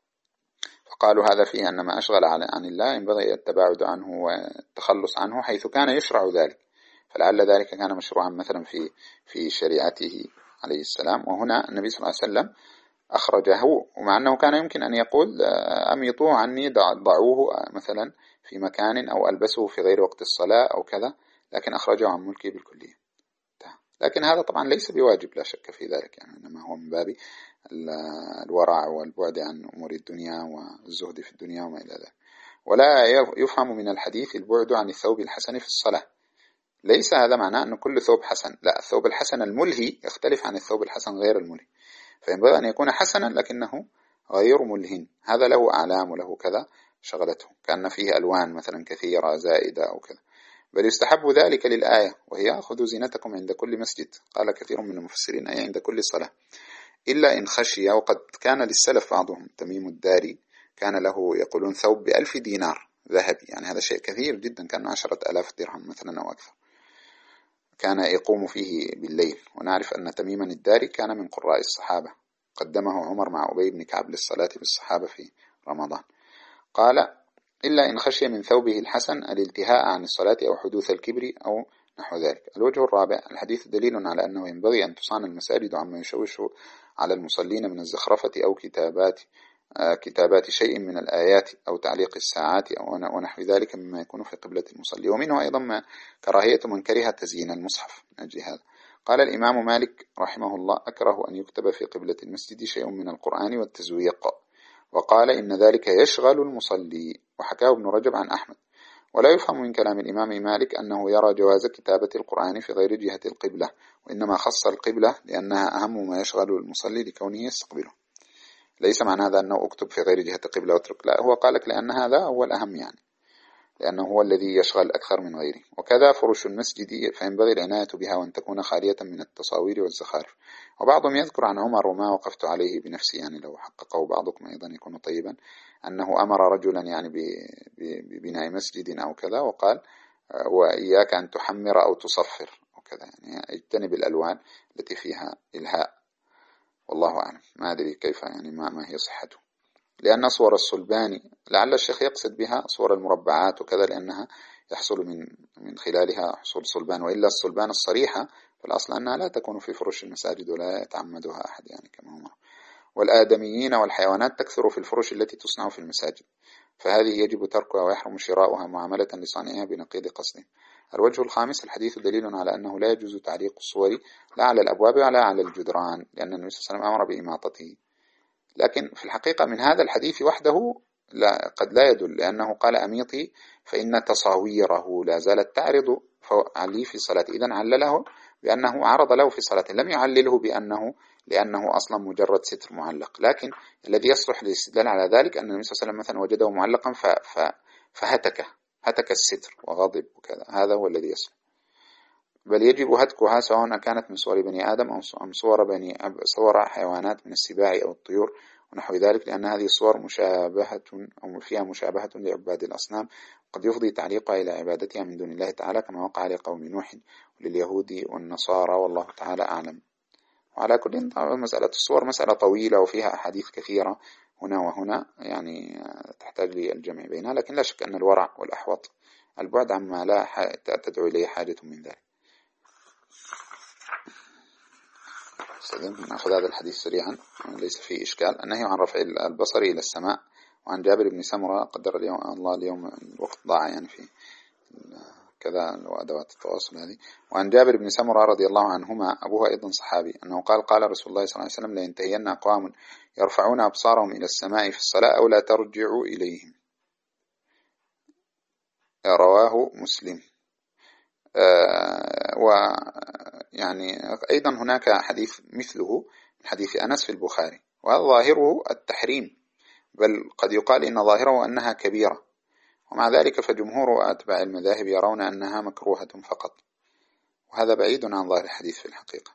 فقالوا هذا فيه أن ما أشغل عن الله ينبغي التباعد عنه والتخلص عنه حيث كان يشرع ذلك، فلعل ذلك كان مشروعا مثلا في في شريعته عليه السلام. وهنا النبي صلى الله عليه وسلم أخرجه، ومع أنه كان يمكن أن يقول أميطوه عني، ضعوه مثلا في مكان أو ألبسه في غير وقت الصلاة أو كذا، لكن أخرجه عن ملكه بالكلية. لكن هذا طبعا ليس بواجب، لا شك في ذلك، يعني إنما هو من باب الورع والبعد عن أمور الدنيا والزهد في الدنيا وما إلى ذلك. ولا يفهم من الحديث البعد عن الثوب الحسن في الصلاة، ليس هذا معناه أن كل ثوب حسن، لا، الثوب الحسن الملهي يختلف عن الثوب الحسن غير الملهي، فينبغي أن يكون حسنا لكنه غير ملهٍ، هذا له أعلام وله كذا شغلته، كأن فيه ألوان مثلا كثيرة زائدة أو كذا، بل يستحب ذلك للآية وهي خذوا زينتكم عند كل مسجد، قال كثير من المفسرين أي عند كل صلاة، إلا إن خشي. وقد كان للسلف بعضهم تميم الداري كان له يقولون ثوب بألف دينار ذهبي، يعني هذا شيء كثير جدا، كان عشرة ألاف درهم مثلا أو أكثر، كان يقوم فيه بالليل. ونعرف أن تميما الداري كان من قراء الصحابة، قدمه عمر مع أبي بن كعب للصلاة بالصحابة في رمضان. قال إلا إن خشي من ثوبه الحسن الالتهاء عن الصلاة أو حدوث الكبر أو نحو ذلك. الوجه الرابع الحديث دليل على أنه ينبغي أن تصان المساجد عما يشوش على المصلين من الزخرفة أو كتابات كتابات شيء من الآيات أو تعليق الساعات أو ونحو ذلك مما يكون في قبلة المصلي. ومنه أيضا ما كراهية من كره تزيين المصحف من أجل هذا. قال الإمام مالك رحمه الله أكره أن يكتب في قبلة المسجد شيء من القرآن والتزويق، وقال إن ذلك يشغل المصلي، وحكاه ابن رجب عن أحمد. ولا يفهم من كلام الإمام مالك أنه يرى جواز كتابة القرآن في غير جهة القبلة، وإنما خص القبلة لأنها أهم ما يشغل المصلي لكونه يستقبله. ليس معنى هذا أنه أكتب في غير جهة القبلة واترك، لا، هو قالك لأن هذا هو الأهم، يعني لأنه هو الذي يشغل أكثر من غيره. وكذا فرش المسجد فينبغي العناية بها وأن تكون خالية من التصاوير والزخارف. وبعضهم يذكر عن عمر وما وقفت عليه بنفسي، يعني لو حققه بعضكم أيضا يكون طيبا، أنه أمر رجلا يعني ببناء مسجد أو كذا، وقال وإياك أن تحمر أو تصفر وكذا، يعني اجتنب الألوان التي فيها إلهاء، والله أعلم، ما أدري كيف يعني ما, ما هي صحته، لأن صور الصلبان لعل الشيخ يقصد بها صور المربعات وكذا، لأنها يحصل من من خلالها حصول صلبان، وإلا الصلبان الصريحة فالأصل أنها لا تكون في فرش المساجد ولا يتعمدها أحد، يعني كما هو. والآدميين والحيوانات تكثر في الفرش التي تصنع في المساجد، فهذه يجب تركها ويحرم شراؤها معاملة لصانعها بنقيض قصد. الوجه الخامس الحديث دليل على أنه لا يجوز تعليق الصور لا على الأبواب ولا على الجدران، لأن النبي صلى الله عليه وسلم أمر بإماطته. لكن في الحقيقة من هذا الحديث وحده لا قد لا يدل، لأنه قال أميطي فإن تصاويره لا زالت تعرض عليه في صلاته، إذن علله بأنه عرض له في صلاته، لم يعلله بأنه لأنه أصلا مجرد ستر معلق. لكن الذي يصلح للاستدلال على ذلك أن النبي صلى الله عليه وسلم مثلا وجده معلقا فهتكه هتك الستر وغضب وكذا، هذا هو الذي يصلح. بل يجب هتكها سواء كانت من صور بني آدم أو صور بني صور حيوانات من السباع أو الطيور ونحو ذلك، لأن هذه الصور مشابهة أو فيها مشابهة لعباد الأصنام، قد يفضي تعليقها إلى عبادتها من دون الله تعالى كما وقع لقوم نوح ولليهود والنصارى والله تعالى أعلم. وعلى كل مسألة الصور مسألة طويلة وفيها أحاديث كثيرة هنا وهنا يعني تحتاج للجمع بينها، لكن لا شك أن الورع والأحوط البعد عما لا تدعو إليه حاجة من ذلك. نأخذ هذا الحديث سريعا ليس فيه إشكال. النهي عن رفع البصر إلى السماء. وعن جابر بن سمرة قدر اليوم الله اليوم الوقت ضاع يعني في كذا وأدوات التواصل هذه. وعن جابر بن سمرة رضي الله عنهما أبوه أيضا صحابي أنه قال قال رسول الله صلى الله عليه وسلم لينتهين أقوام يرفعون أبصارهم إلى السماء في الصلاة أو لا ترجعوا إليهم. رواه مسلم. آه ويعني أيضا هناك حديث مثله من حديث أنس في البخاري وظاهره التحريم، بل قد يقال إن ظاهره أنها كبيرة، ومع ذلك فجمهور أتباع المذاهب يرون أنها مكروهة فقط، وهذا بعيد عن ظاهر الحديث في الحقيقة.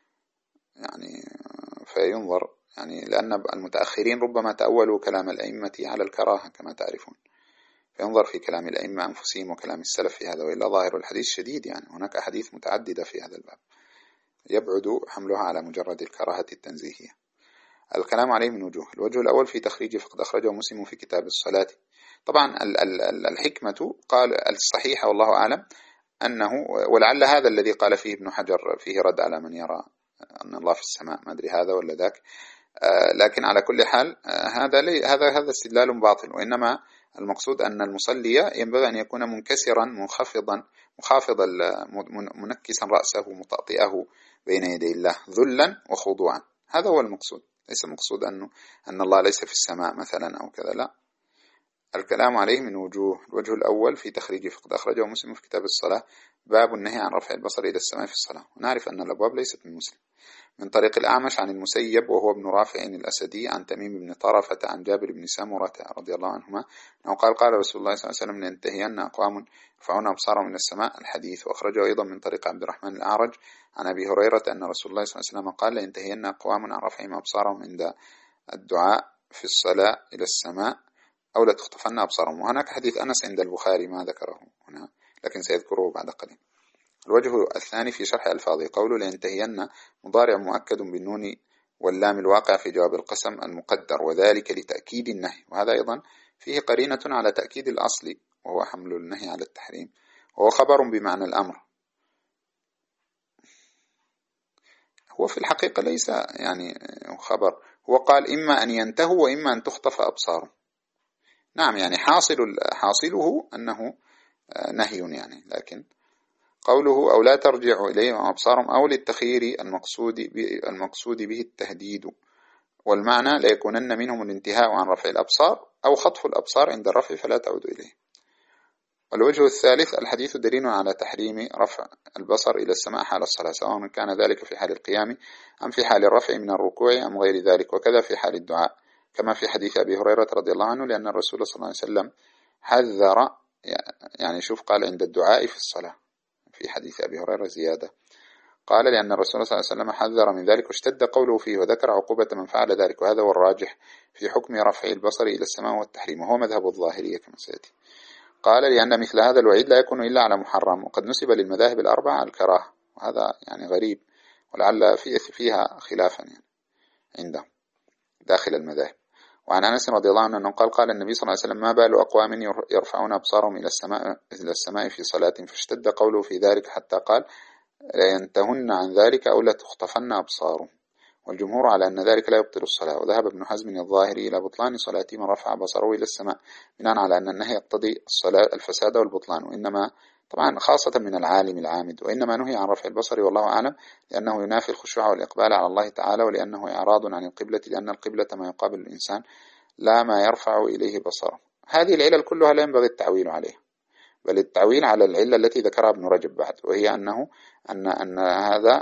يعني فينظر يعني لأن المتأخرين ربما تأولوا كلام الأئمة على الكراهة كما تعرفون، فينظر في كلام الأئمة أنفسهم وكلام السلف في هذا، وإلا ظاهر الحديث شديد. يعني هناك أحاديث متعددة في هذا الباب يبعد حملها على مجرد الكراهة التنزيهية. الكلام عليه من وجوه. الوجه الأول في تخريج فقد أخرجه مسلم في كتاب الصلاة. طبعا الحكمة قال الصحيحة والله أعلم أنه، ولعل هذا الذي قال فيه ابن حجر فيه رد على من يرى أن الله في السماء، ما أدري هذا ولا ذاك، لكن على كل حال هذا هذا هذا استدلال باطل، وإنما المقصود أن المصلي ينبغي أن يكون منكسرا منخفضا مخافضا منكسا رأسه مطأطئه بين يدي الله ذلا وخضوعا، هذا هو المقصود. ليس المقصود أنه أن الله ليس في السماء مثلا أو كذا، لا. الكلام عليه من وجوه. الوجه الأول في تخريج فقد أخرجه مسلم في كتاب الصلاة باب النهي عن رفع البصر إلى السماء في الصلاة، ونعرف أن الأبواب ليست من مسلم. من طريق الأعمش عن المسيب وهو ابن رافع الأسدي عن تميم بن طرفة عن جابر بن سمرة رضي الله عنهما أنه قال قال رسول الله صلى الله عليه وسلم لينتهين أقوام يرفعون أبصارهم من السماء، الحديث. وأخرجه أيضا من طريق عبد الرحمن الأعرج عن أبي هريرة أن رسول الله صلى الله عليه وسلم قال لينتهين أقوام عن رفعهم أبصارهم عند الدعاء في الصلاة إلى السماء أو لا تخطفن أبصارهم. وهناك حديث أنس عند البخاري ما ذكره هنا لكن سيذكره بعد قليل. الوجه الثاني في شرح ألفاظه قوله لينتهين مضارع مؤكد بالنون واللام الواقع في جواب القسم المقدر، وذلك لتأكيد النهي، وهذا أيضا فيه قرينة على تأكيد الأصل وهو حمل النهي على التحريم، وهو خبر بمعنى الأمر. هو في الحقيقة ليس يعني خبر، هو قال إما أن ينتهوا وإما أن تخطف أبصارهم. نعم يعني حاصل حاصله أنه نهي يعني، لكن قوله أو لا ترجع إليهم أبصارهم أو للتخيير المقصود المقصود به التهديد، والمعنى لا يكونن منهم الانتهاء عن رفع الأبصار أو خطف الأبصار عند الرفع فلا تعود إليه. والوجه الثالث الحديث دليل على تحريم رفع البصر إلى السماء حال الصلاة، سواء كان ذلك في حال القيام أم في حال الرفع من الركوع أم غير ذلك، وكذا في حال الدعاء كما في حديث أبي هريرة رضي الله عنه، لأن الرسول صلى الله عليه وسلم حذر، يعني شوف قال عند الدعاء في الصلاة في حديث أبي هريرة زيادة، قال لأن الرسول صلى الله عليه وسلم حذر من ذلك واشتد قوله فيه وذكر عقوبة من فعل ذلك، وهذا هو الراجح في حكم رفع البصر إلى السماء والتحريم، وهو مذهب الظاهرية كما سيأتي. قال لأن مثل هذا الوعيد لا يكون إلا على محرم، وقد نسب للمذاهب الأربعة الكراهة، وهذا يعني غريب ولعل فيها خلافا يعني عنده داخل المذاهب. وعن أنس رضي الله عنه أنه قال قال النبي صلى الله عليه وسلم ما بال أقوام يرفعون أبصارهم إلى السماء إلى السماء في صلاة، فاشتد قوله في ذلك حتى قال لا ينتهن عن ذلك أو لا تخطفن أبصارهم، والجمهور على أن ذلك لا يبطل الصلاة. وذهب ابن حزم الظاهري إلى بطلان صلاة من رفع بصره إلى السماء بناء على أن النهي يقتضي الصلاة الفساد والبطلان، وإنما طبعا خاصة من العالم العامد، وإنما نهي عن رفع البصر والله أعلم لأنه ينافي الخشوع والإقبال على الله تعالى، ولأنه إعراض عن القبلة، لأن القبلة ما يقابل الإنسان لا ما يرفع إليه بصره. هذه العلل كلها لا ينبغي التعويل عليها، بل التعويل على العلة التي ذكرها ابن رجب بعد، وهي أنه أن أن هذا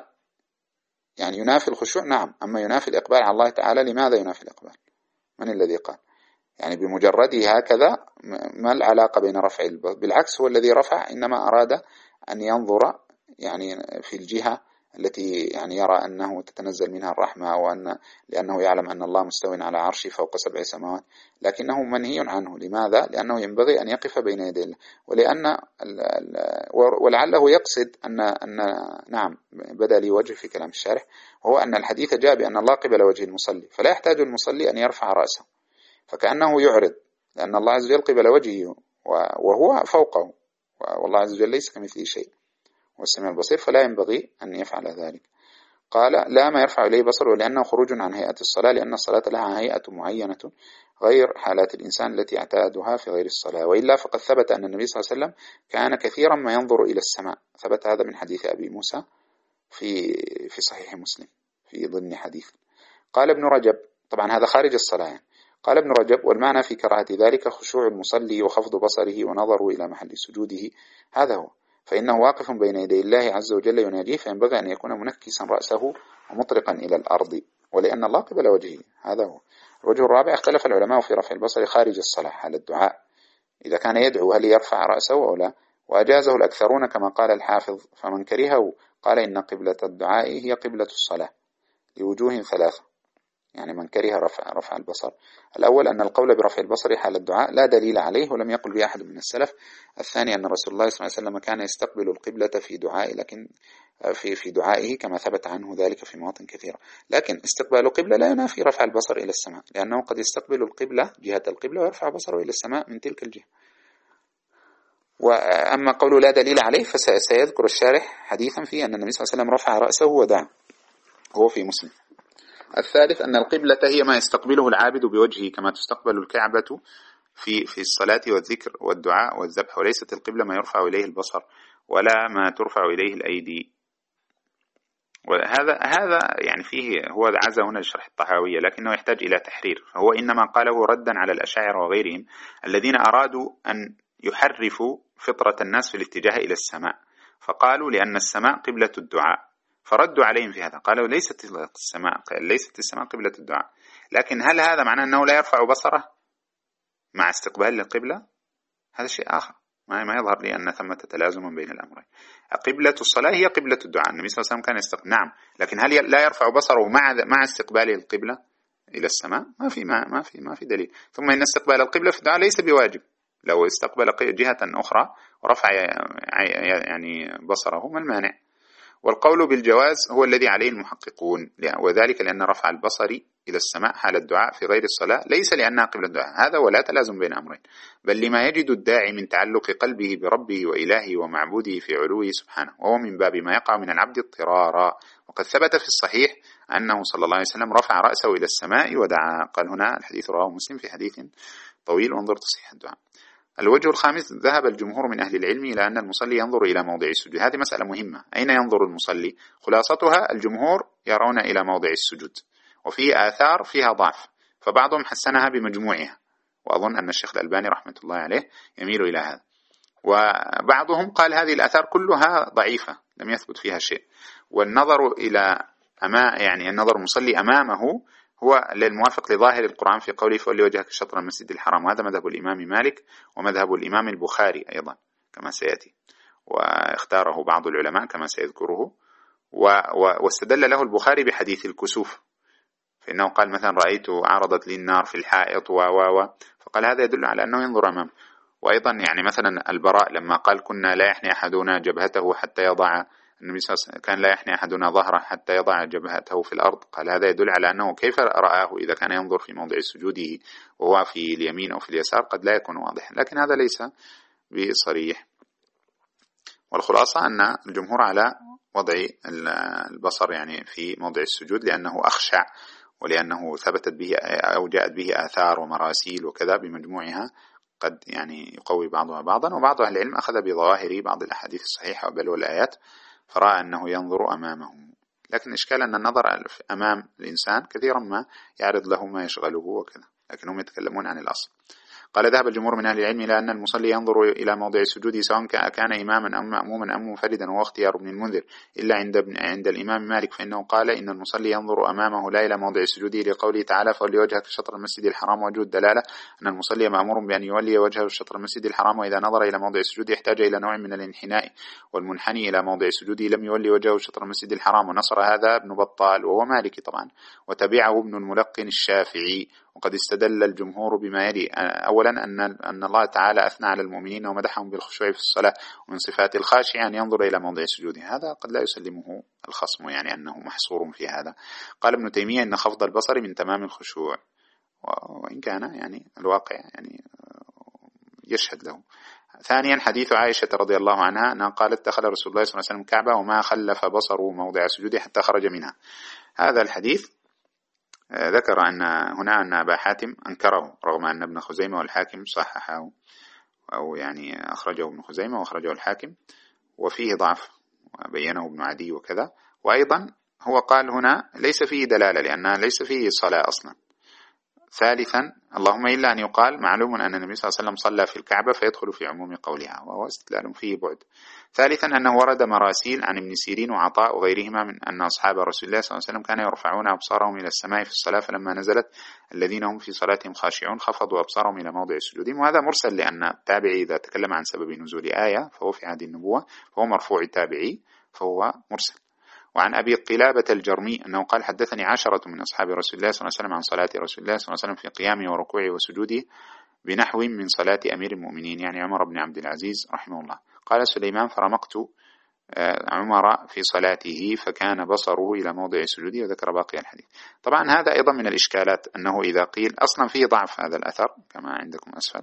يعني ينافي الخشوع. نعم، أما ينافي الإقبال على الله تعالى، لماذا ينافي الإقبال؟ من الذي قال؟ يعني بمجرده هكذا ما العلاقة بين رفع البصر؟ بالعكس هو الذي رفع إنما أراد أن ينظر يعني في الجهة التي يعني يرى أنه تتنزل منها الرحمة، أو أن لأنه يعلم أن الله مستو على عرشه فوق سبع سماوات، لكنه منهي عنه. لماذا؟ لأنه ينبغي أن يقف بين يدي الله، ولأن ولعله يقصد أن أن نعم بدأ لي وجه في كلام الشارح، وهو أن الحديث جاء بأن الله قبل وجه المصلي، فلا يحتاج المصلي أن يرفع رأسه، فكأنه يعرض، لأن الله عز وجل قبل وجهه وهو فوقه، والله عز وجل ليس كمثله شيء والسميع البصير، فلا ينبغي أن يفعل ذلك. قال لا ما يرفع إليه بصره، لأنه خروج عن هيئة الصلاة، لأن الصلاة لها هيئة معينة غير حالات الإنسان التي اعتادها في غير الصلاة. وإلا فقد ثبت أن النبي صلى الله عليه وسلم كان كثيرا ما ينظر إلى السماء، ثبت هذا من حديث أبي موسى في في صحيح مسلم في ضمن حديث. قال ابن رجب، طبعا هذا خارج الصلاة يعني. قال ابن رجب والمعنى في كراهة ذلك خشوع المصلي وخفض بصره ونظره إلى محل سجوده، هذا هو، فإنه واقف بين يدي الله عز وجل يناجيه، فينبغي أن يكون منكسا رأسه ومطرقا إلى الأرض، ولأن الله قبل وجهه، هذا هو. الوجه الرابع اختلف العلماء في رفع البصر خارج الصلاة حال الدعاء، إذا كان يدعو هل يرفع رأسه أو لا، وأجازه الأكثرون كما قال الحافظ، فمن كرهه قال إن قبلة الدعاء هي قبلة الصلاة لوجوه ثلاثة، يعني من كره رفع, رفع البصر. الأول أن القول برفع البصر حال الدعاء لا دليل عليه ولم يقل به أحد من السلف. الثاني أن رسول الله صلى الله عليه وسلم كان يستقبل القبلة في دعائه، لكن في في دعائه كما ثبت عنه ذلك في مواطن كثيرة، لكن استقبال القبلة لا ينافي رفع البصر إلى السماء، لأنه قد يستقبل القبلة جهة القبلة ويرفع بصره إلى السماء من تلك الجهة. وأما قوله لا دليل عليه فسيذكر الشارح حديثا فيه أن النبي صلى الله عليه وسلم رفع رأسه ودعا، هو في مسلم. الثالث أن القبلة هي ما يستقبله العابد بوجهه، كما تستقبل الكعبة في في الصلاة والذكر والدعاء والذبح، وليست القبلة ما يرفع إليه البصر ولا ما ترفع إليه الأيدي. وهذا هذا يعني فيه هو عزى هنا لشرح الطحاوية، لكنه يحتاج إلى تحرير، فهو إنما قاله ردا على الأشاعرة وغيرهم الذين أرادوا أن يحرفوا فطرة الناس في الاتجاه إلى السماء، فقالوا لأن السماء قبلة الدعاء، فردوا عليهم في هذا، قالوا ليست السماء ليست السماء قبلة الدعاء. لكن هل هذا معناه أنه لا يرفع بصره مع استقبال للقبلة؟ هذا شيء آخر، ما ما يظهر لي أن ثمة تلازم بين الأمرين. قبلة الصلاة هي قبلة الدعاء، النبي صلى الله عليه وسلم كان يستقبل، نعم، لكن هل لا يرفع بصره مع مع استقباله القبلة إلى السماء؟ ما في ما ما في ما في دليل. ثم إن استقبال القبلة في الدعاء ليس بواجب، لو استقبل جهة أخرى ورفع يعني بصره ما المانع؟ والقول بالجواز هو الذي عليه المحققون، وذلك لأن رفع البصر إلى السماء حال الدعاء في غير الصلاة ليس لأنها قبل الدعاء، هذا ولا تلازم بين أمرين، بل لما يجد الداعي من تعلق قلبه بربه وإلهه ومعبوده في علوه سبحانه، وهو من باب ما يقع من العبد اضطرارا. وقد ثبت في الصحيح أنه صلى الله عليه وسلم رفع رأسه إلى السماء ودعا. قال هنا الحديث رواه مسلم في حديث طويل، وانظر تصحيح الدعاء. الوجه الخامس ذهب الجمهور من أهل العلم إلى أن المصلي ينظر إلى موضع السجود. هذه مسألة مهمة، أين ينظر المصلي؟ خلاصتها الجمهور يرون إلى موضع السجود، وفيه آثار فيها ضعف، فبعضهم حسنها بمجموعها، وأظن أن الشيخ الألباني رحمة الله عليه يميل إلى هذا، وبعضهم قال هذه الآثار كلها ضعيفة لم يثبت فيها شيء، والنظر إلى أمام يعني النظر المصلي أمامه هو للموافق لظاهر القرآن في قوله فولي وجهك شطر المسجد الحرام، وهذا مذهب الإمام مالك ومذهب الإمام البخاري أيضا كما سيأتي، واختاره بعض العلماء كما سيذكره، واستدل له البخاري بحديث الكسوف، فإنه قال مثلا رأيت عرضت لي النار في الحائط و و و فقال هذا يدل على أنه ينظر أمامه. وأيضا يعني مثلا البراء لما قال كنا لا يحني أحدنا جبهته حتى يضع النبي صلى الله عليه وسلم كان لا يحني أحدنا ظهره حتى يضع جبهته في الأرض، قال هذا يدل على أنه كيف رآه إذا كان ينظر في موضع سجوده وهو في اليمين أو في اليسار قد لا يكون واضحا، لكن هذا ليس بصريح. والخلاصة أن الجمهور على وضع البصر يعني في موضع السجود لأنه أخشع، ولأنه ثبتت به أو جاءت به آثار ومراسيل وكذا بمجموعها قد يعني يقوي بعضها بعضا. وبعض أهل العلم أخذ بظواهر بعض الأحاديث الصحيحة بل والآيات فرأى أنه ينظر أمامه، لكن إشكال أن النظر أمام الإنسان كثيرا ما يعرض له ما يشغله وكذا، لكنهم يتكلمون عن الأصل. قال ذهب الجمهور من أهل العلم إلى أن المصلي ينظر إلى موضع سجوده سواء كان إماما أم مأموما أم منفردا، وهو اختيار ابن المنذر، إلا عند عند الإمام مالك فإنه قال إن المصلي ينظر أمامه لا إلى موضع سجوده، لقوله تعالى فولي وجهك شطر المسجد الحرام، وجه الدلالة أن المصلي مأمور بأن يولي وجهه شطر المسجد الحرام، وإذا نظر إلى موضع سجوده احتاج إلى نوع من الانحناء، والمنحني إلى موضع سجوده لم يولي وجهه شطر المسجد الحرام. ونصر هذا ابن بطال وهو مالكي طبعا، وتبعه ابن الملقن الشافعي. وقد استدل الجمهور بما يلي: أولا أن أن الله تعالى أثنى على المؤمنين ومدحهم بالخشوع في الصلاة، ومن صفات الخاشع أن ينظر إلى موضع سجوده. هذا قد لا يسلمه الخصم، يعني أنه محصور في هذا. قال ابن تيمية إن خفض البصر من تمام الخشوع، وإن كان يعني الواقع يعني يشهد له. ثانيا حديث عائشة رضي الله عنها أنها قالت دخل رسول الله صلى الله عليه وسلم الكعبة وما خلف بصره موضع سجوده حتى خرج منها. هذا الحديث ذكر أن هنا أن أبا حاتم أنكره، رغم أن ابن خزيمة والحاكم صححه، أو يعني أخرجه ابن خزيمة وأخرجه الحاكم، وفيه ضعف وبينه ابن عدي وكذا. وأيضا هو قال هنا ليس فيه دلالة لأنها ليس فيه صلاة أصلا. ثالثا اللهم إلا أن يقال معلوم أن النبي صلى الله عليه وسلم صلى في الكعبة فيدخل في عموم قولها، وهو استدلال فيه بعد. ثالثا أنه ورد مراسيل عن ابن سيرين وعطاء وغيرهما من أن أصحاب رسول الله صلى الله عليه وسلم كانوا يرفعون أبصارهم إلى السماء في الصلاة، فلما نزلت الذين هم في صلاتهم خاشعون خفضوا أبصارهم إلى موضع سجودهم. وهذا مرسل، لأن التابعي إذا تكلم عن سبب نزول آية فهو في عهد النبوة، فهو مرفوع التابعي فهو مرسل. وعن أبي قلابة الجرمي أنه قال حدثني عشرة من أصحاب رسول الله صلى الله عليه وسلم عن صلاة رسول الله صلى الله عليه وسلم في قيامه وركوعه وسجوده بنحو من صلاة أمير المؤمنين، يعني عمر بن عبد العزيز رحمه الله. قال سليمان فرمقت عمر في صلاته فكان بصره إلى موضع سجوده، وذكر باقي الحديث. طبعا هذا أيضا من الإشكالات، أنه إذا قيل أصلا فيه ضعف هذا الأثر كما عندكم أسفل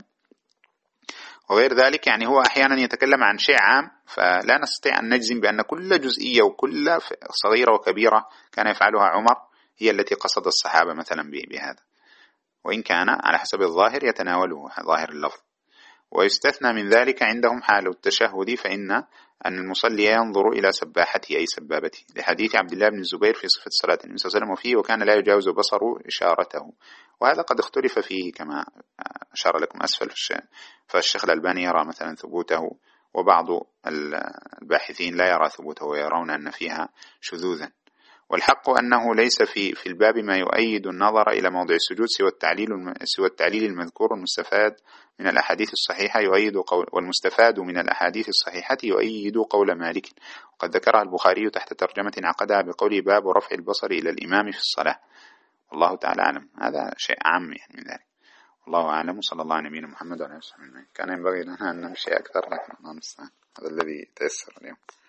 وغير ذلك، يعني هو أحيانا يتكلم عن شيء عام، فلا نستطيع أن نجزم بأن كل جزئية وكل صغيرة وكبيرة كان يفعلها عمر هي التي قصد الصحابة مثلا بهذا، وإن كان على حسب الظاهر يتناوله ظاهر اللفظ. ويستثنى من ذلك عندهم حال التشهد، فإن أن المصلي ينظر إلى سباحته أي سبابته، لحديث عبد الله بن الزبير في صفة صلاة النبي صلى الله عليه وسلم وفيه وكان لا يجاوز بصره إشارته. وهذا قد اختلف فيه كما أشار لكم أسفل، فالشيخ الألباني يرى مثلا ثبوته، وبعض الباحثين لا يرى ثبوته ويرون أن فيها شذوذا. والحق أنه ليس في في الباب ما يؤيد النظر إلى موضع السجود سوى التعليل سوى التعليل المذكور المستفاد من الأحاديث الصحيحة يؤيد قول والمستفاد من الأحاديث الصحيحة يؤيد قول مالك، وقد ذكرها البخاري تحت ترجمة عقدها بقوله باب رفع البصر إلى الإمام في الصلاة. والله تعالى أعلم. هذا شيء عام يعني من ذلك، والله أعلم. صلى الله على نبينا محمد وعلى آله وصحبه. كان ينبغي لنا أن نمشي أكثر، لكن الله المستعان، هذا الذي تيسر اليوم.